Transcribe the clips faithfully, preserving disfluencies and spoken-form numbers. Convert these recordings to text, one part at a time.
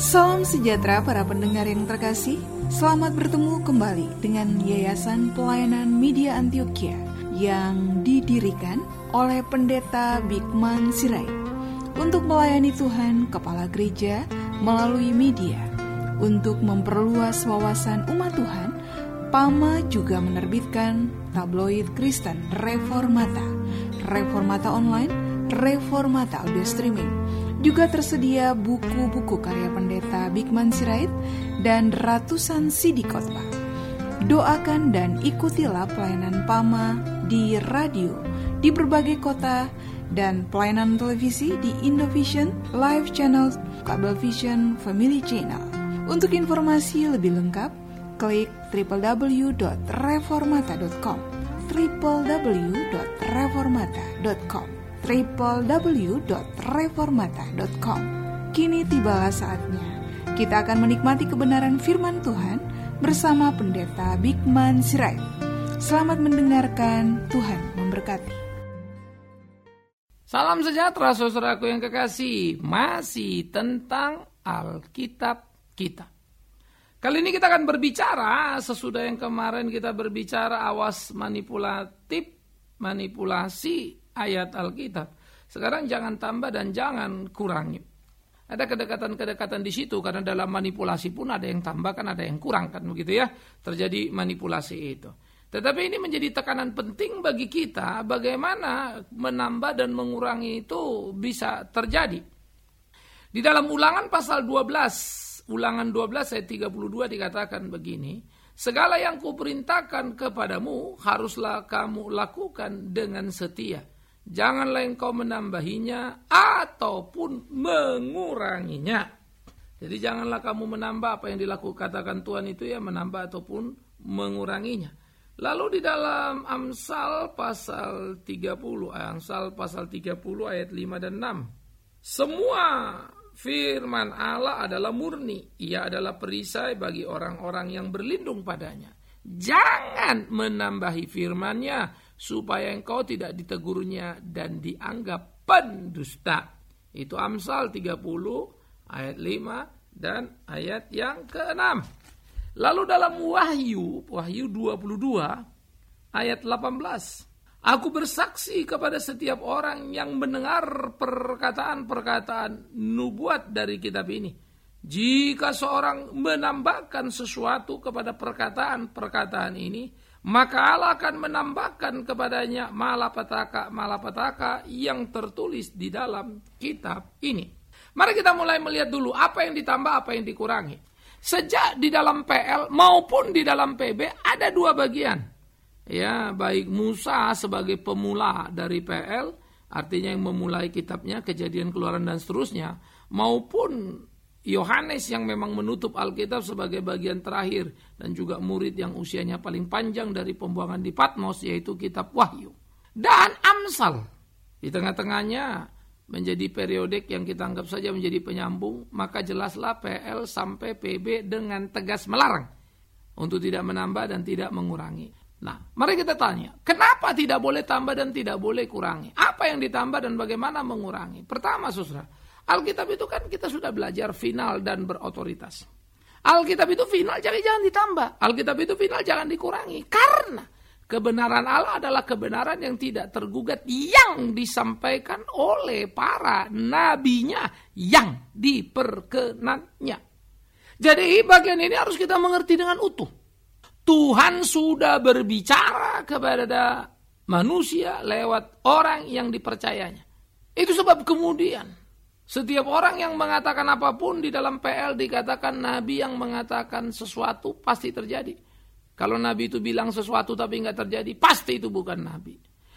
Salam sejahtera para pendengar yang terkasih. Selamat bertemu kembali dengan Yayasan Pelayanan Media Antioquia yang didirikan oleh Pendeta Bigman Sirait untuk melayani Tuhan Kepala Gereja melalui media. Untuk memperluas wawasan umat Tuhan, P A M A juga menerbitkan tabloid Kristen Reformata, Reformata Online, Reformata Audio Streaming. Juga tersedia buku-buku karya Pendeta Bigman Sirait dan ratusan C D khotbah. Doakan dan ikutilah pelayanan P A M A di radio di berbagai kota dan pelayanan televisi di Indovision, Live Channel, Cablevision, Family Channel. Untuk informasi lebih lengkap, klik w w w dot reformata dot com, w w w dot reformata dot com. w w w dot reformata dot com. Kini tibalah saatnya kita akan menikmati kebenaran firman Tuhan bersama Pendeta Bigman Sirait. Selamat mendengarkan, Tuhan memberkati. Salam sejahtera saudaraku yang kekasih, masih tentang Alkitab kita. Kali ini kita akan berbicara, sesudah yang kemarin kita berbicara awas manipulatif, manipulasi ayat Alkitab. Sekarang jangan tambah dan jangan kurangi. Ada kedekatan-kedekatan di situ karena dalam manipulasi pun ada yang tambah kan ada yang kurang kan begitu ya. Terjadi manipulasi itu. Tetapi ini menjadi tekanan penting bagi kita bagaimana menambah dan mengurangi itu bisa terjadi. Di dalam Ulangan pasal dua belas, Ulangan dua belas ayat tiga puluh dua dikatakan begini, segala yang kuperintahkan kepadamu haruslah kamu lakukan dengan setia. Janganlah engkau menambahinya ataupun menguranginya. Jadi janganlah kamu menambah apa yang dilakukan katakan Tuhan itu ya, menambah ataupun menguranginya. Lalu di dalam Amsal pasal tiga puluh, Amsal pasal tiga puluh ayat lima dan enam. Semua firman Allah adalah murni, ia adalah perisai bagi orang-orang yang berlindung padanya. Jangan menambahi firman-Nya supaya engkau tidak ditegurnya dan dianggap pendusta. Itu Amsal tiga puluh ayat lima dan ayat yang keenam. Lalu dalam Wahyu, Wahyu dua puluh dua ayat delapan belas. Aku bersaksi kepada setiap orang yang mendengar perkataan-perkataan nubuat dari kitab ini. Jika seorang menambahkan sesuatu kepada perkataan-perkataan ini, maka Allah akan menambahkan kepadanya malapetaka-malapetaka yang tertulis di dalam kitab ini. Mari kita mulai melihat dulu apa yang ditambah, apa yang dikurangi. Sejak di dalam P L maupun di dalam P B ada dua bagian. Ya, baik Musa sebagai pemula dari P L, artinya yang memulai kitabnya, Kejadian, Keluaran dan seterusnya, maupun Yohanes yang memang menutup Alkitab sebagai bagian terakhir dan juga murid yang usianya paling panjang dari pembuangan di Patmos, yaitu kitab Wahyu. Dan Amsal di tengah-tengahnya menjadi periodik yang kita anggap saja menjadi penyambung, maka jelaslah P L sampai P B dengan tegas melarang untuk tidak menambah dan tidak mengurangi. Nah, mari kita tanya, kenapa tidak boleh tambah dan tidak boleh kurangi? Apa yang ditambah dan bagaimana mengurangi? Pertama, saudara, Alkitab itu kan kita sudah belajar final dan berotoritas. Alkitab itu final, jadi jangan ditambah. Alkitab itu final, jangan dikurangi. Karena kebenaran Allah adalah kebenaran yang tidak tergugat, yang disampaikan oleh para nabinya yang diperkenannya. Jadi bagian ini harus kita mengerti dengan utuh. Tuhan sudah berbicara kepada manusia lewat orang yang dipercayanya. Itu sebab kemudian setiap orang yang mengatakan apapun di dalam P L dikatakan nabi yang mengatakan sesuatu pasti terjadi. Kalau nabi itu bilang sesuatu tapi nggak terjadi, pasti itu bukan nabi.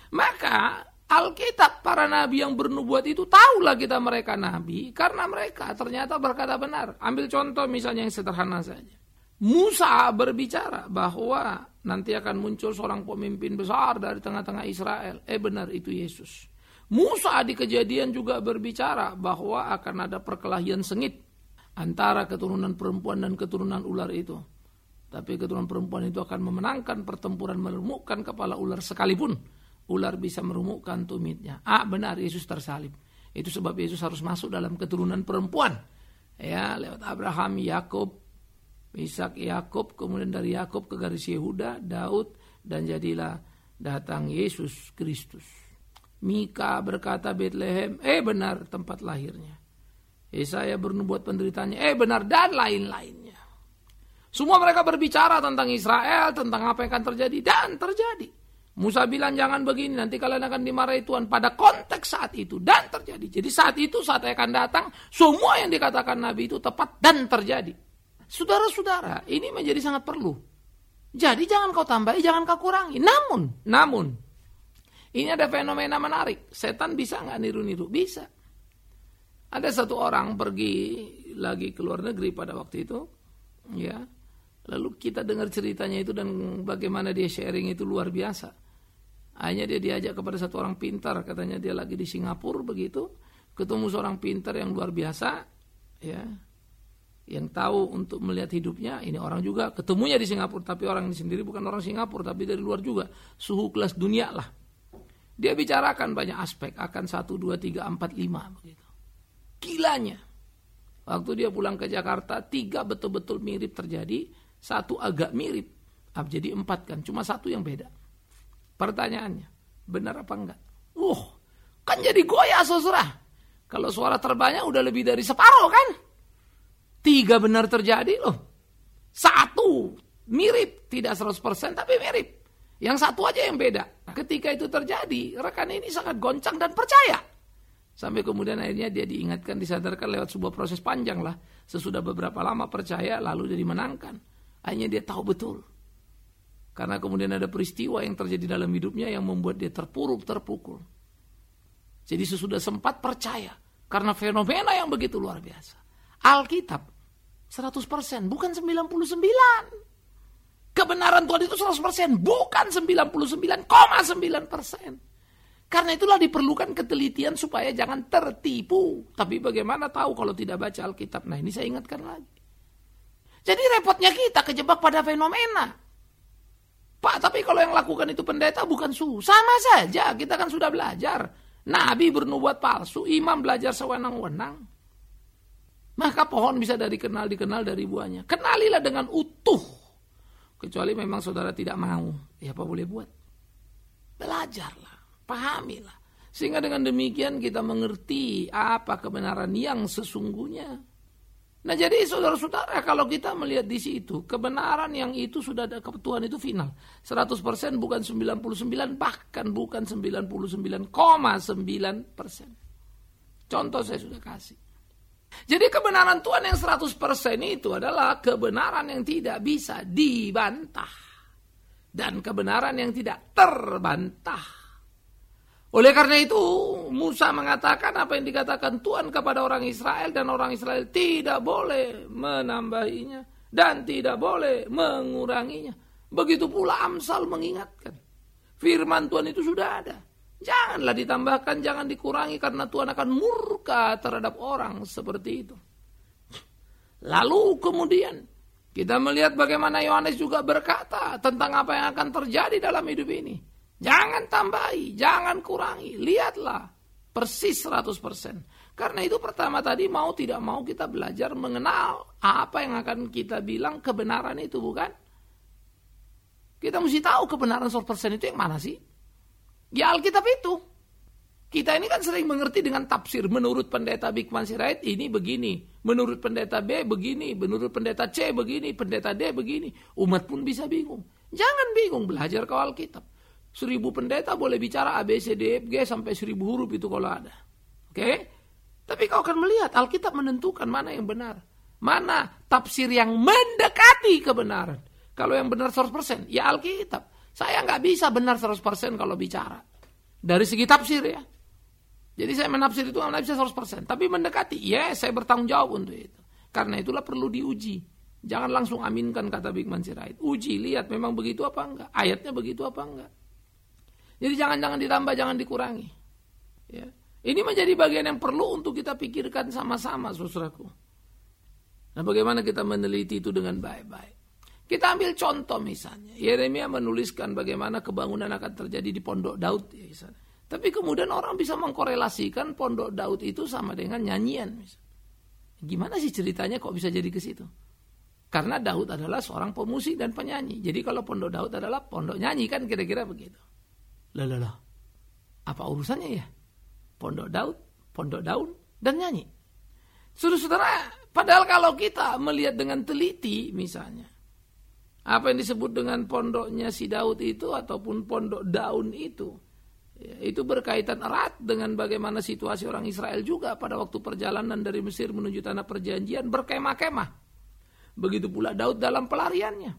Maka Alkitab, para nabi yang bernubuat itu tahulah kita mereka nabi karena mereka ternyata berkata benar. Ambil contoh misalnya yang sederhana saja. Musa berbicara bahwa nanti akan muncul seorang pemimpin besar dari tengah-tengah Israel. Eh benar, itu Yesus. Musa di Kejadian juga berbicara bahwa akan ada perkelahian sengit antara keturunan perempuan dan keturunan ular itu. Tapi keturunan perempuan itu akan memenangkan pertempuran, meremukkan kepala ular sekalipun ular bisa meremukkan tumitnya. Ah benar, Yesus tersalib. Itu sebab Yesus harus masuk dalam keturunan perempuan. Ya, lewat Abraham, Yakub, Ishak, Yakub, kemudian dari Yakub ke garis Yehuda, Daud, dan jadilah datang Yesus Kristus. Mika berkata Bethlehem, eh benar tempat lahirnya. Yesaya bernubuat penderitaannya, eh benar, dan lain-lainnya. Semua mereka berbicara tentang Israel, tentang apa yang akan terjadi, dan terjadi. Musa bilang jangan begini, nanti kalian akan dimarahi Tuhan pada konteks saat itu, dan terjadi. Jadi saat itu, saat akan datang, semua yang dikatakan Nabi itu tepat dan terjadi. Saudara-saudara, ini menjadi sangat perlu. Jadi jangan kau tambahi, jangan kau kurangi. Namun, namun, ini ada fenomena menarik. Setan bisa nggak niru-niru? Bisa. Ada satu orang pergi lagi ke luar negeri pada waktu itu, ya. Lalu kita dengar ceritanya itu dan bagaimana dia sharing itu luar biasa. Akhirnya dia diajak kepada satu orang pintar, katanya dia lagi di Singapura begitu, ketemu seorang pintar yang luar biasa, ya, yang tahu untuk melihat hidupnya. Ini orang juga ketemunya di Singapura, tapi orang ini sendiri bukan orang Singapura, tapi dari luar juga, suhu kelas dunia lah. Dia bicarakan banyak aspek, akan satu, dua, tiga, empat, lima begitu. Gilanya, waktu dia pulang ke Jakarta, tiga betul-betul mirip terjadi. Satu agak mirip, jadi empat kan, cuma satu yang beda. Pertanyaannya, benar apa enggak? Uh, kan jadi goyah saudara. Kalau suara terbanyak udah lebih dari separuh kan? Tiga benar terjadi loh. Satu mirip, tidak seratus persen tapi mirip. Yang satu aja yang beda. Ketika itu terjadi, rekan ini sangat goncang dan percaya. Sampai kemudian akhirnya dia diingatkan, disadarkan lewat sebuah proses panjang lah. Sesudah beberapa lama percaya, lalu dia dimenangkan. Akhirnya dia tahu betul. Karena kemudian ada peristiwa yang terjadi dalam hidupnya yang membuat dia terpuruk, terpukul. Jadi sesudah sempat percaya. Karena fenomena yang begitu luar biasa. Alkitab seratus persen, bukan sembilan puluh sembilan. Kebenaran Tuhan itu seratus persen, bukan sembilan puluh sembilan koma sembilan persen. Karena itulah diperlukan ketelitian supaya jangan tertipu. Tapi bagaimana tahu kalau tidak baca Alkitab? Nah ini saya ingatkan lagi. Jadi repotnya kita kejebak pada fenomena. Pak, tapi kalau yang lakukan itu pendeta bukan suhu. Sama saja, kita kan sudah belajar. Nabi bernubuat palsu, imam belajar sewenang-wenang. Maka pohon bisa dari kenal dikenal dari buahnya. Kenalilah dengan utuh. Kecuali memang saudara tidak mau. Ya apa boleh buat? Belajarlah, pahamilah. Sehingga dengan demikian kita mengerti apa kebenaran yang sesungguhnya. Nah jadi saudara-saudara, kalau kita melihat di situ, kebenaran yang itu sudah ada ke Tuhan itu final. seratus persen bukan sembilan puluh sembilan, bahkan bukan sembilan puluh sembilan koma sembilan persen. Contoh saya sudah kasih. Jadi kebenaran Tuhan yang seratus persen itu adalah kebenaran yang tidak bisa dibantah. Dan kebenaran yang tidak terbantah. Oleh karena itu, Musa mengatakan apa yang dikatakan Tuhan kepada orang Israel, dan orang Israel tidak boleh menambahinya dan tidak boleh menguranginya. Begitu pula Amsal mengingatkan. Firman Tuhan itu sudah ada. Janganlah ditambahkan, jangan dikurangi, karena Tuhan akan murka terhadap orang seperti itu. Lalu kemudian kita melihat bagaimana Yohanes juga berkata tentang apa yang akan terjadi dalam hidup ini. Jangan tambahi, jangan kurangi. Lihatlah, persis seratus persen. Karena itu pertama tadi mau tidak mau kita belajar mengenal apa yang akan kita bilang kebenaran itu, bukan? Kita mesti tahu kebenaran seratus persen itu yang mana sih? Ya Alkitab itu. Kita ini kan sering mengerti dengan tafsir. Menurut pendeta Bikman Sirait ini begini. Menurut pendeta B begini. Menurut pendeta C begini. Pendeta D begini. Umat pun bisa bingung. Jangan bingung, belajar ke Alkitab. Seribu pendeta boleh bicara A, B, C, D, F, G sampai seribu huruf itu kalau ada. Oke? Okay? Tapi kau akan melihat Alkitab menentukan mana yang benar. Mana tafsir yang mendekati kebenaran. Kalau yang benar seratus persen, ya Alkitab. Saya nggak bisa benar seratus persen kalau bicara. Dari segi tafsir ya. Jadi saya menafsir itu nggak bisa seratus persen. Tapi mendekati, ya yes, saya bertanggung jawab untuk itu. Karena itulah perlu diuji. Jangan langsung aminkan kata Bikman Sirait. Uji, lihat memang begitu apa enggak. Ayatnya begitu apa enggak. Jadi jangan-jangan ditambah, jangan dikurangi. Ya. Ini menjadi bagian yang perlu untuk kita pikirkan sama-sama, saudaraku. Nah, bagaimana kita meneliti itu dengan baik-baik. Kita ambil contoh misalnya. Yeremia menuliskan bagaimana kebangunan akan terjadi di Pondok Daud. Ya, misalnya. Tapi kemudian orang bisa mengkorelasikan Pondok Daud itu sama dengan nyanyian. Misalnya. Gimana sih ceritanya kok bisa jadi ke situ? Karena Daud adalah seorang pemusik dan penyanyi. Jadi kalau pondok Daud adalah pondok nyanyi, kan kira-kira begitu. Lah lah lah. Apa urusannya ya? Pondok Daud, pondok daun, dan nyanyi. Saudara-saudara, padahal kalau kita melihat dengan teliti misalnya, apa yang disebut dengan pondoknya si Daud itu ataupun pondok daun itu, ya, itu berkaitan erat dengan bagaimana situasi orang Israel juga pada waktu perjalanan dari Mesir menuju tanah perjanjian berkemah-kemah. Begitu pula Daud dalam pelariannya.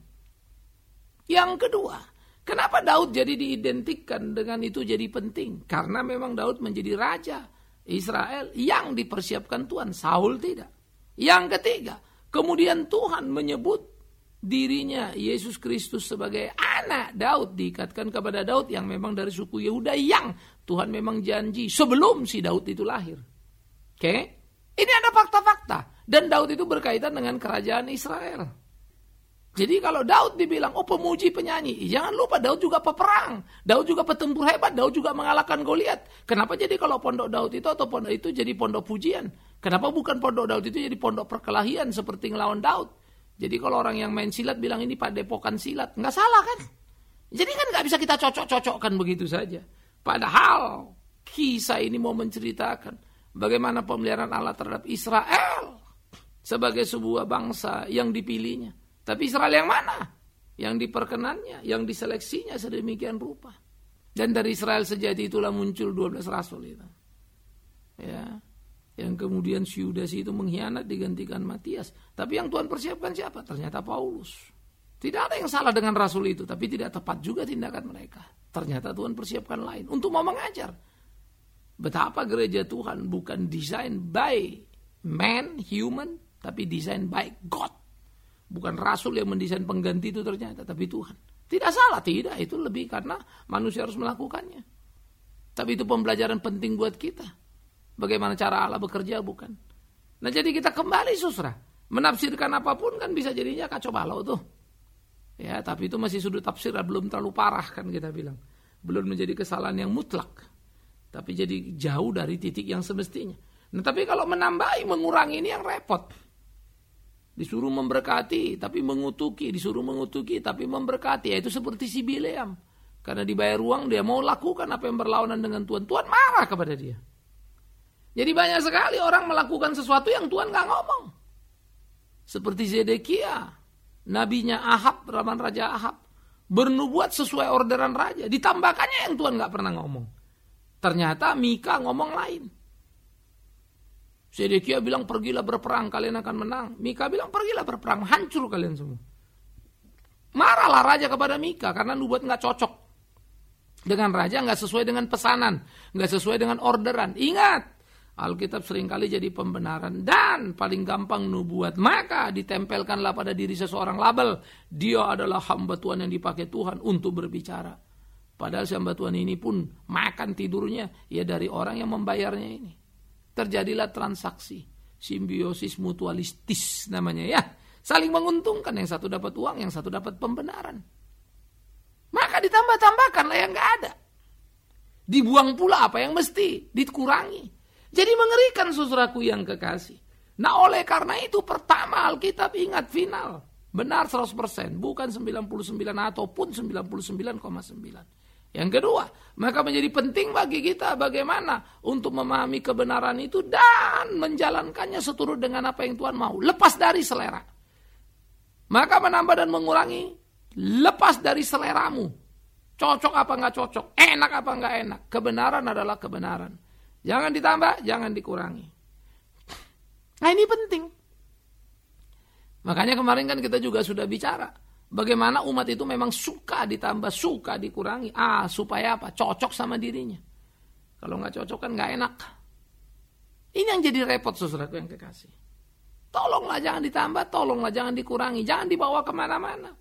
Yang kedua, kenapa Daud jadi diidentikan dengan itu jadi penting? Karena memang Daud menjadi raja Israel yang dipersiapkan Tuhan, Saul tidak. Yang ketiga, kemudian Tuhan menyebut dirinya Yesus Kristus sebagai anak Daud, diikatkan kepada Daud yang memang dari suku Yehuda yang Tuhan memang janji sebelum si Daud itu lahir. Oke, ini ada fakta-fakta dan Daud itu berkaitan dengan kerajaan Israel. Jadi kalau Daud dibilang, oh pemuji penyanyi, jangan lupa Daud juga peperang, Daud juga petempur hebat, Daud juga mengalahkan Goliat. Kenapa jadi kalau pondok Daud itu atau pondok itu jadi pondok pujian? Kenapa bukan pondok Daud itu jadi pondok perkelahian seperti ngelawan Daud? Jadi kalau orang yang main silat bilang ini padepokan silat, nggak salah kan? Jadi kan nggak bisa kita cocok-cocokkan begitu saja. Padahal kisah ini mau menceritakan bagaimana pemeliharaan Allah terhadap Israel sebagai sebuah bangsa yang dipilihnya. Tapi Israel yang mana? Yang diperkenannya, yang diseleksinya sedemikian rupa. Dan dari Israel sejati itulah muncul dua belas rasul itu. Ya. Yang kemudian si Yudas itu mengkhianat digantikan Matias. Tapi yang Tuhan persiapkan siapa? Ternyata Paulus. Tidak ada yang salah dengan rasul itu, tapi tidak tepat juga tindakan mereka. Ternyata Tuhan persiapkan lain untuk mau mengajar. Betapa gereja Tuhan bukan desain by man, human, tapi desain by God. Bukan rasul yang mendesain pengganti itu ternyata, tapi Tuhan. Tidak salah, tidak. Itu lebih karena manusia harus melakukannya. Tapi itu pembelajaran penting buat kita. Bagaimana cara Allah bekerja, bukan? Nah jadi kita kembali saudara. Menafsirkan apapun kan bisa jadinya kacau balau tuh. Ya, tapi itu masih sudut tafsir, belum terlalu parah kan kita bilang. Belum menjadi kesalahan yang mutlak. Tapi jadi jauh dari titik yang semestinya. Nah tapi kalau menambahi, mengurangi ini yang repot. Disuruh memberkati, tapi mengutuki. Disuruh mengutuki, tapi memberkati. Ya, itu seperti si Bileam. Karena dibayar uang, dia mau lakukan apa yang berlawanan dengan Tuhan. Tuhan marah kepada dia. Jadi banyak sekali orang melakukan sesuatu yang Tuhan gak ngomong. Seperti Zedekia, nabinya Ahab, raman Raja Ahab. Bernubuat sesuai orderan raja. Ditambahkannya yang Tuhan gak pernah ngomong. Ternyata Mika ngomong lain. Zedekia bilang pergilah berperang, kalian akan menang. Mika bilang pergilah berperang, hancur kalian semua. Marahlah raja kepada Mika karena nubuat gak cocok dengan raja, gak sesuai dengan pesanan, gak sesuai dengan orderan. Ingat, Alkitab seringkali jadi pembenaran dan paling gampang nubuat. Maka ditempelkanlah pada diri seseorang label, dia adalah hamba Tuhan yang dipakai Tuhan untuk berbicara. Padahal si hamba Tuhan ini pun makan tidurnya ya dari orang yang membayarnya ini. Terjadilah transaksi, simbiosis mutualistis namanya ya. Saling menguntungkan, yang satu dapat uang, yang satu dapat pembenaran. Maka ditambah-tambahkanlah yang gak ada. Dibuang pula apa yang mesti, dikurangi. Jadi mengerikan saudaraku yang kekasih. Nah oleh karena itu pertama Alkitab ingat final. Benar seratus persen, bukan sembilan puluh sembilan ataupun sembilan puluh sembilan koma sembilan. Yang kedua, maka menjadi penting bagi kita bagaimana untuk memahami kebenaran itu dan menjalankannya seturut dengan apa yang Tuhan mau. Lepas dari selera. Maka menambah dan mengurangi, lepas dari seleramu. Cocok apa enggak cocok, enak apa enggak enak. Kebenaran adalah kebenaran. Jangan ditambah, jangan dikurangi. Nah ini penting. Makanya kemarin kan kita juga sudah bicara. Bagaimana umat itu memang suka ditambah, suka dikurangi. Ah, supaya apa? Cocok sama dirinya. Kalau nggak cocok kan nggak enak. Ini yang jadi repot saudaraku yang kekasih. Tolonglah jangan ditambah, tolonglah jangan dikurangi. Jangan dibawa kemana-mana.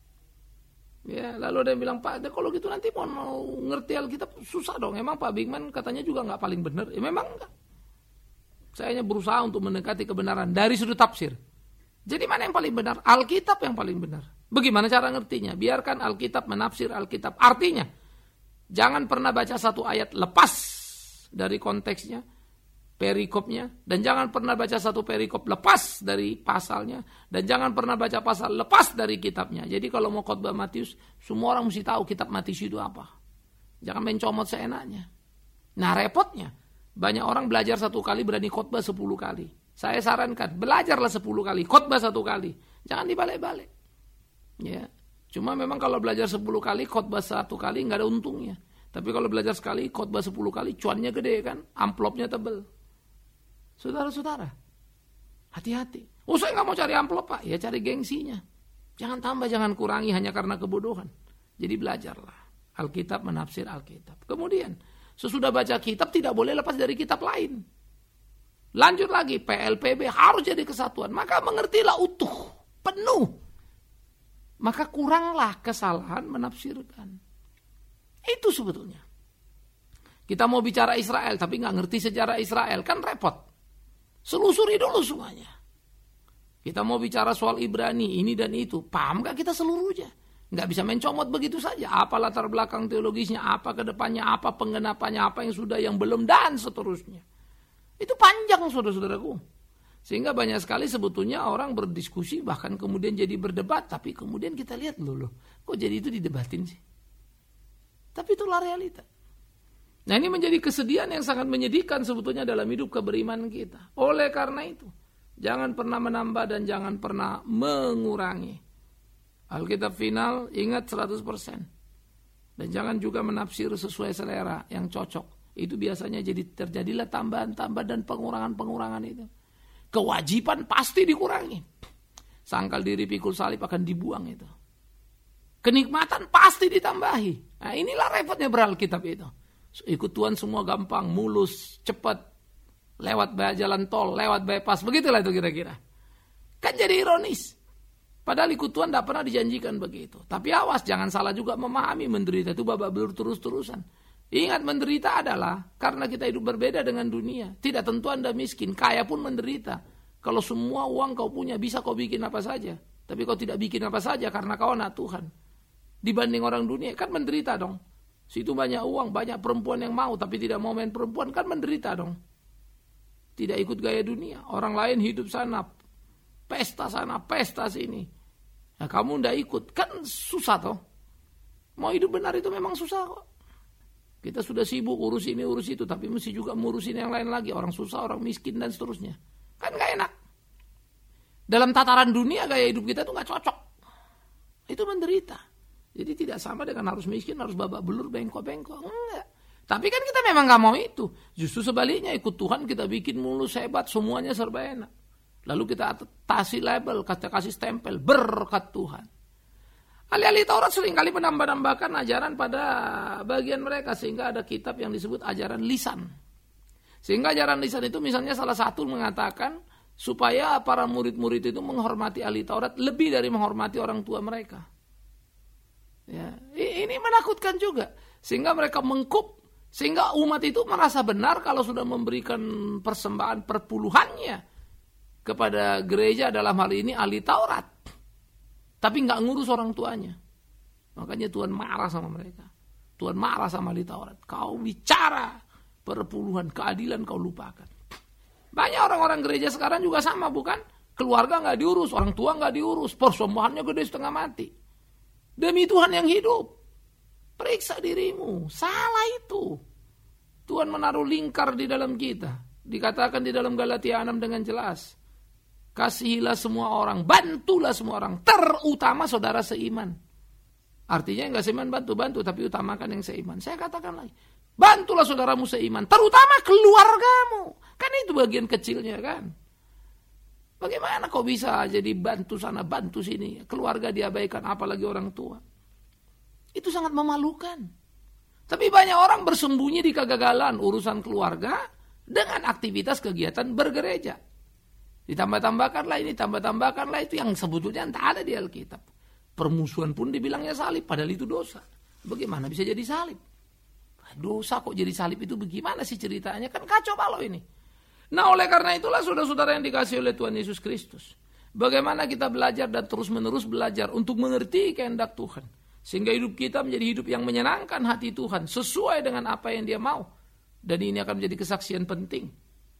Ya, lalu ada yang bilang, Pak, kalau gitu nanti mau, mau ngerti Alkitab susah dong. Emang Pak Bigman katanya juga nggak paling benar. Ya memang enggak. Saya hanya berusaha untuk mendekati kebenaran dari sudut tafsir. Jadi mana yang paling benar? Alkitab yang paling benar. Bagaimana cara ngertinya? Biarkan Alkitab menafsir Alkitab. Artinya, jangan pernah baca satu ayat lepas dari konteksnya. perikopnya, dan jangan pernah baca satu perikop lepas dari pasalnya, dan jangan pernah baca pasal lepas dari kitabnya. Jadi kalau mau khotbah Matius, semua orang mesti tahu kitab Matius itu apa. Jangan main comot seenaknya. Nah repotnya, banyak orang belajar satu kali berani khotbah sepuluh kali. Saya sarankan, belajarlah sepuluh kali, khotbah satu kali. Jangan dibalik-balik. Ya, cuma memang kalau belajar sepuluh kali, khotbah satu kali nggak ada untungnya. Tapi kalau belajar sekali, khotbah sepuluh kali, cuannya gede kan, amplopnya tebel. Saudara-saudara, hati-hati. Oh saya nggak mau cari amplop Pak, ya cari gengsinya. Jangan tambah, jangan kurangi hanya karena kebodohan. Jadi belajarlah Alkitab, menafsir Alkitab. Kemudian sesudah baca kitab tidak boleh lepas dari kitab lain. Lanjut lagi, P L P B harus jadi kesatuan. Maka mengertilah utuh, penuh. Maka kuranglah kesalahan menafsirkan. Itu sebetulnya. Kita mau bicara Israel tapi nggak ngerti sejarah Israel, kan repot. Selusuri dulu semuanya. Kita mau bicara soal Ibrani, ini dan itu. Paham gak kita seluruhnya? Nggak bisa mencomot begitu saja. Apa latar belakang teologisnya, apa kedepannya, apa penggenapannya, apa yang sudah, yang belum, dan seterusnya. Itu panjang saudara-saudaraku. Sehingga banyak sekali sebetulnya orang berdiskusi, bahkan kemudian jadi berdebat. Tapi kemudian kita lihat loh, loh kok jadi itu didebatin sih? Tapi itulah realita. Nah ini menjadi kesedihan yang sangat menyedihkan sebetulnya dalam hidup keberimanan kita. Oleh karena itu, jangan pernah menambah dan jangan pernah mengurangi. Alkitab final ingat seratus persen. Dan jangan juga menafsir sesuai selera yang cocok. Itu biasanya jadi terjadilah tambahan-tambahan dan pengurangan-pengurangan itu. Kewajiban pasti dikurangi. Sangkal diri pikul salib akan dibuang itu. Kenikmatan pasti ditambahi. Nah inilah repotnya beralkitab itu. Ikut Tuhan semua gampang, mulus, cepat. Lewat jalan tol, lewat bypass. Begitulah itu kira-kira. Kan jadi ironis. Padahal ikut Tuhan tidak pernah dijanjikan begitu. Tapi awas, jangan salah juga memahami menderita itu babak belur terus-terusan. Ingat, menderita adalah karena kita hidup berbeda dengan dunia. Tidak tentu Anda miskin, kaya pun menderita. Kalau semua uang kau punya, bisa kau bikin apa saja. Tapi kau tidak bikin apa saja karena kau anak Tuhan. Dibanding orang dunia, kan menderita dong. Situ banyak uang, banyak perempuan yang mau, tapi tidak mau main perempuan, kan menderita dong. Tidak ikut gaya dunia. Orang lain hidup sana, pesta sana, pesta sini. Nah kamu tidak ikut, kan susah toh. Mau hidup benar itu memang susah kok. Kita sudah sibuk urus ini, urus itu, tapi mesti juga ngurusin yang lain lagi. Orang susah, orang miskin, dan seterusnya. Kan gak enak. Dalam tataran dunia, gaya hidup kita tuh gak cocok. Itu menderita. Jadi tidak sama dengan harus miskin, harus babak belur, bengkok-bengkok. Enggak. Tapi kan kita memang gak mau itu. Justru sebaliknya, ikut Tuhan kita bikin mulus hebat, semuanya serba enak. Lalu kita kasih label, kita kasih stempel, berkat Tuhan. Ahli-ahli Taurat seringkali menambah-nambahkan ajaran pada bagian mereka. Sehingga ada kitab yang disebut ajaran lisan. Sehingga ajaran lisan itu misalnya salah satu mengatakan, supaya para murid-murid itu menghormati ahli Taurat lebih dari menghormati orang tua mereka. Ya, ini menakutkan juga. Sehingga mereka mengkup. Sehingga umat itu merasa benar kalau sudah memberikan persembahan perpuluhannya kepada gereja, dalam hal ini ahli Taurat. Tapi gak ngurus orang tuanya. Makanya Tuhan marah sama mereka. Tuhan marah sama ahli Taurat. Kau bicara perpuluhan, keadilan kau lupakan. Banyak orang-orang gereja sekarang juga sama, bukan? Keluarga gak diurus, orang tua gak diurus. Persembahannya gede setengah mati. Demi Tuhan yang hidup. Periksa dirimu. Salah itu. Tuhan menaruh lingkar di dalam kita. Dikatakan di dalam Galatia enam dengan jelas. Kasihilah semua orang. Bantulah semua orang. Terutama saudara seiman. Artinya yang gak seiman bantu-bantu. Tapi utamakan yang seiman. Saya katakan lagi. Bantulah saudaramu seiman. Terutama keluargamu. Kan itu bagian kecilnya kan. Bagaimana kau bisa jadi bantu sana, bantu sini. Keluarga diabaikan, apalagi orang tua. Itu sangat memalukan. Tapi banyak orang bersembunyi di kegagalan urusan keluarga dengan aktivitas kegiatan bergereja. Ditambah-tambahkanlah ini, tambah-tambahkanlah itu yang sebetulnya tak ada di Alkitab. Permusuhan pun dibilangnya salib, padahal itu dosa. Bagaimana bisa jadi salib? Dosa kok jadi salib itu bagaimana sih ceritanya? Kan kacau balau ini. Nah oleh karena itulah saudara-saudara yang dikasihi oleh Tuhan Yesus Kristus. Bagaimana kita belajar dan terus-menerus belajar untuk mengerti kehendak Tuhan. Sehingga hidup kita menjadi hidup yang menyenangkan hati Tuhan. Sesuai dengan apa yang Dia mau. Dan ini akan menjadi kesaksian penting.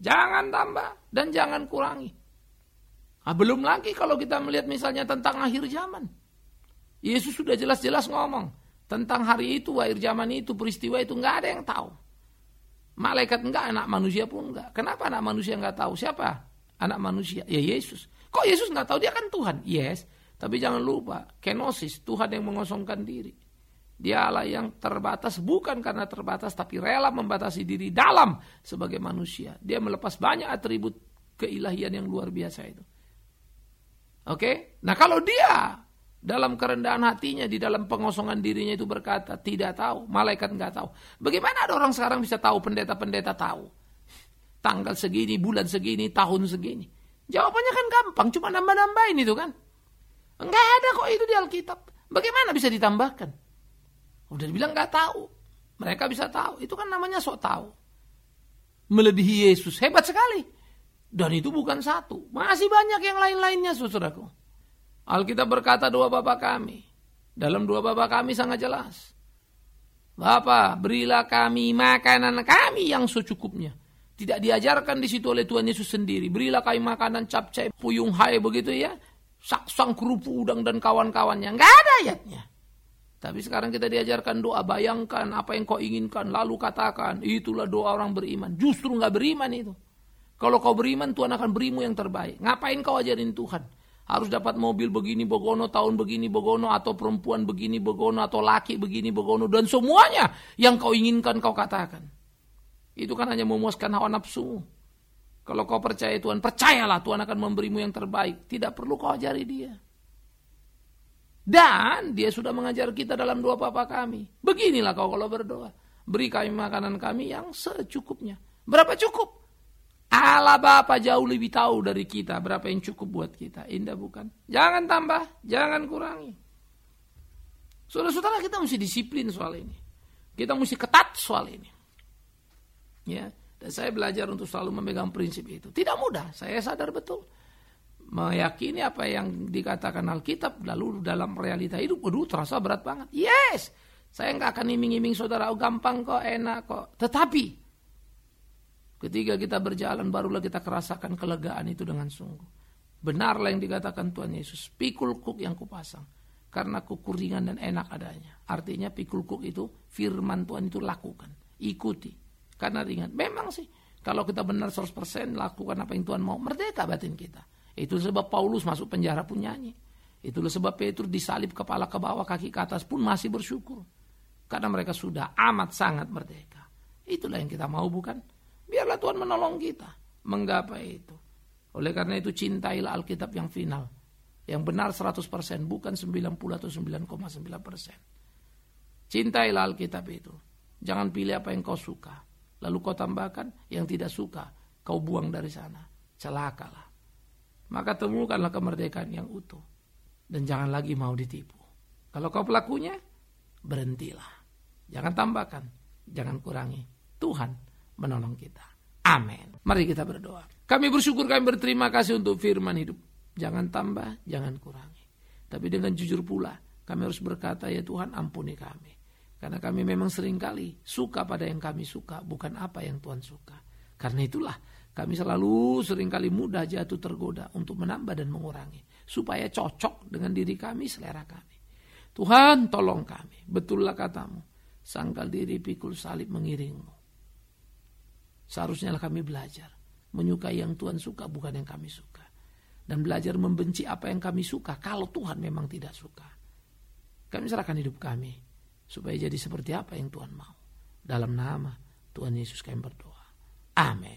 Jangan tambah dan jangan kurangi. Nah, belum lagi kalau kita melihat misalnya tentang akhir zaman. Yesus sudah jelas-jelas ngomong tentang hari itu, akhir zaman itu, peristiwa itu nggak ada yang tahu. Malaikat enggak, anak manusia pun enggak. Kenapa anak manusia enggak tahu? Siapa anak manusia? Ya Yesus. Kok Yesus enggak tahu? Dia kan Tuhan. Yes, tapi jangan lupa, kenosis, Tuhan yang mengosongkan diri. Dia Allah yang terbatas, bukan karena terbatas, tapi rela membatasi diri dalam sebagai manusia. Dia melepas banyak atribut keilahian yang luar biasa itu. Oke? Okay? Nah kalau dia dalam kerendahan hatinya, di dalam pengosongan dirinya itu berkata, tidak tahu, malaikat enggak tahu. Bagaimana ada orang sekarang bisa tahu, pendeta-pendeta tahu? Tanggal segini, bulan segini, tahun segini. Jawabannya kan gampang, cuma nambah-nambahin itu kan. Enggak ada kok itu di Alkitab. Bagaimana bisa ditambahkan? Udah dibilang enggak tahu. Mereka bisa tahu, itu kan namanya sok tahu. Melebihi Yesus, hebat sekali. Dan itu bukan satu, masih banyak yang lain-lainnya, saudaraku. Alkitab berkata doa Bapa kami. Dalam doa Bapa kami sangat jelas. Bapa, berilah kami makanan kami yang secukupnya. Tidak diajarkan di situ oleh Tuhan Yesus sendiri. Berilah kami makanan capcay, puyung hai begitu ya. Saksang kerupu udang dan kawan-kawannya. Enggak ada ayatnya. Tapi sekarang kita diajarkan doa, bayangkan apa yang kau inginkan. Lalu katakan, itulah doa orang beriman. Justru enggak beriman itu. Kalau kau beriman, Tuhan akan berimu yang terbaik. Ngapain kau ajarin Tuhan? Harus dapat mobil begini begono, tahun begini begono, atau perempuan begini begono, atau laki begini begono, dan semuanya yang kau inginkan kau katakan. Itu kan hanya memuaskan hawa nafsu. Kalau kau percaya Tuhan, percayalah Tuhan akan memberimu yang terbaik. Tidak perlu kau ajari dia. Dan dia sudah mengajar kita dalam doa Bapa kami. Beginilah kau kalau berdoa. Beri kami makanan kami yang secukupnya. Berapa cukup? Allah Bapa jauh lebih tahu dari kita berapa yang cukup buat kita. Indah bukan? Jangan tambah, jangan kurangi. Saudara-saudara, kita mesti disiplin soal ini. Kita mesti ketat soal ini. Ya, dan saya belajar untuk selalu memegang prinsip itu. Tidak mudah, saya sadar betul. Meyakini apa yang dikatakan Alkitab, lalu dalam realita hidup, waduh terasa berat banget. Yes, saya nggak akan iming-iming saudara, oh, gampang kok, enak kok. Tetapi ketika kita berjalan, barulah kita kerasakan kelegaan itu dengan sungguh. Benarlah yang dikatakan Tuhan Yesus, pikul kuk yang kupasang, karena kuku ringan dan enak adanya. Artinya pikul kuk itu, firman Tuhan itu lakukan, ikuti, karena ringan. Memang sih, kalau kita benar seratus persen lakukan apa yang Tuhan mau, merdeka batin kita. Itu sebab Paulus masuk penjara pun nyanyi. Itulah sebab Petrus disalib kepala ke bawah, kaki ke atas pun masih bersyukur. Karena mereka sudah amat sangat merdeka. Itulah yang kita mau, bukan? Biarlah Tuhan menolong kita menggapai itu. Oleh karena itu cintailah Alkitab yang final. Yang benar seratus persen, bukan sembilan puluh atau sembilan koma sembilan persen. Cintailah Alkitab itu. Jangan pilih apa yang kau suka. Lalu kau tambahkan yang tidak suka, kau buang dari sana. Celakalah. Maka temukanlah kemerdekaan yang utuh. Dan jangan lagi mau ditipu. Kalau kau pelakunya, berhentilah. Jangan tambahkan, jangan kurangi. Tuhan menolong kita. Amin. Mari kita berdoa. Kami bersyukur, kami berterima kasih untuk firman hidup. Jangan tambah, jangan kurangi. Tapi dengan jujur pula, kami harus berkata, ya Tuhan ampuni kami. Karena kami memang seringkali suka pada yang kami suka, bukan apa yang Tuhan suka. Karena itulah, kami selalu seringkali mudah jatuh tergoda untuk menambah dan mengurangi. Supaya cocok dengan diri kami, selera kami. Tuhan tolong kami. Betullah katamu, sangkal diri pikul salib mengiringmu. Seharusnya kami belajar menyukai yang Tuhan suka, bukan yang kami suka. Dan belajar membenci apa yang kami suka kalau Tuhan memang tidak suka. Kami serahkan hidup kami supaya jadi seperti apa yang Tuhan mau. Dalam nama Tuhan Yesus kami berdoa. Amin.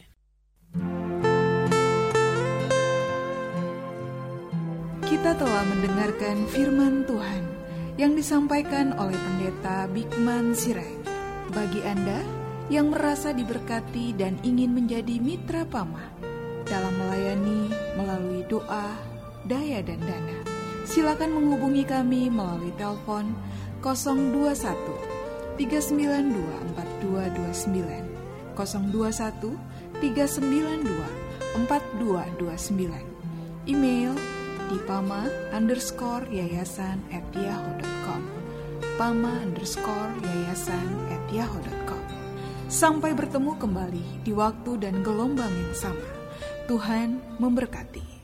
Kita telah mendengarkan firman Tuhan yang disampaikan oleh Pendeta Bikman Sirait. Bagi Anda yang merasa diberkati dan ingin menjadi mitra P A M A dalam melayani melalui doa, daya dan dana, silakan menghubungi kami melalui telepon nol dua satu tiga sembilan dua empat dua dua sembilan, nol dua satu tiga sembilan dua empat dua dua sembilan, email di pama underscore yayasan at yahoo dot com, pama underscore yayasan at yahoo dot com. Sampai bertemu kembali di waktu dan gelombang yang sama. Tuhan memberkati.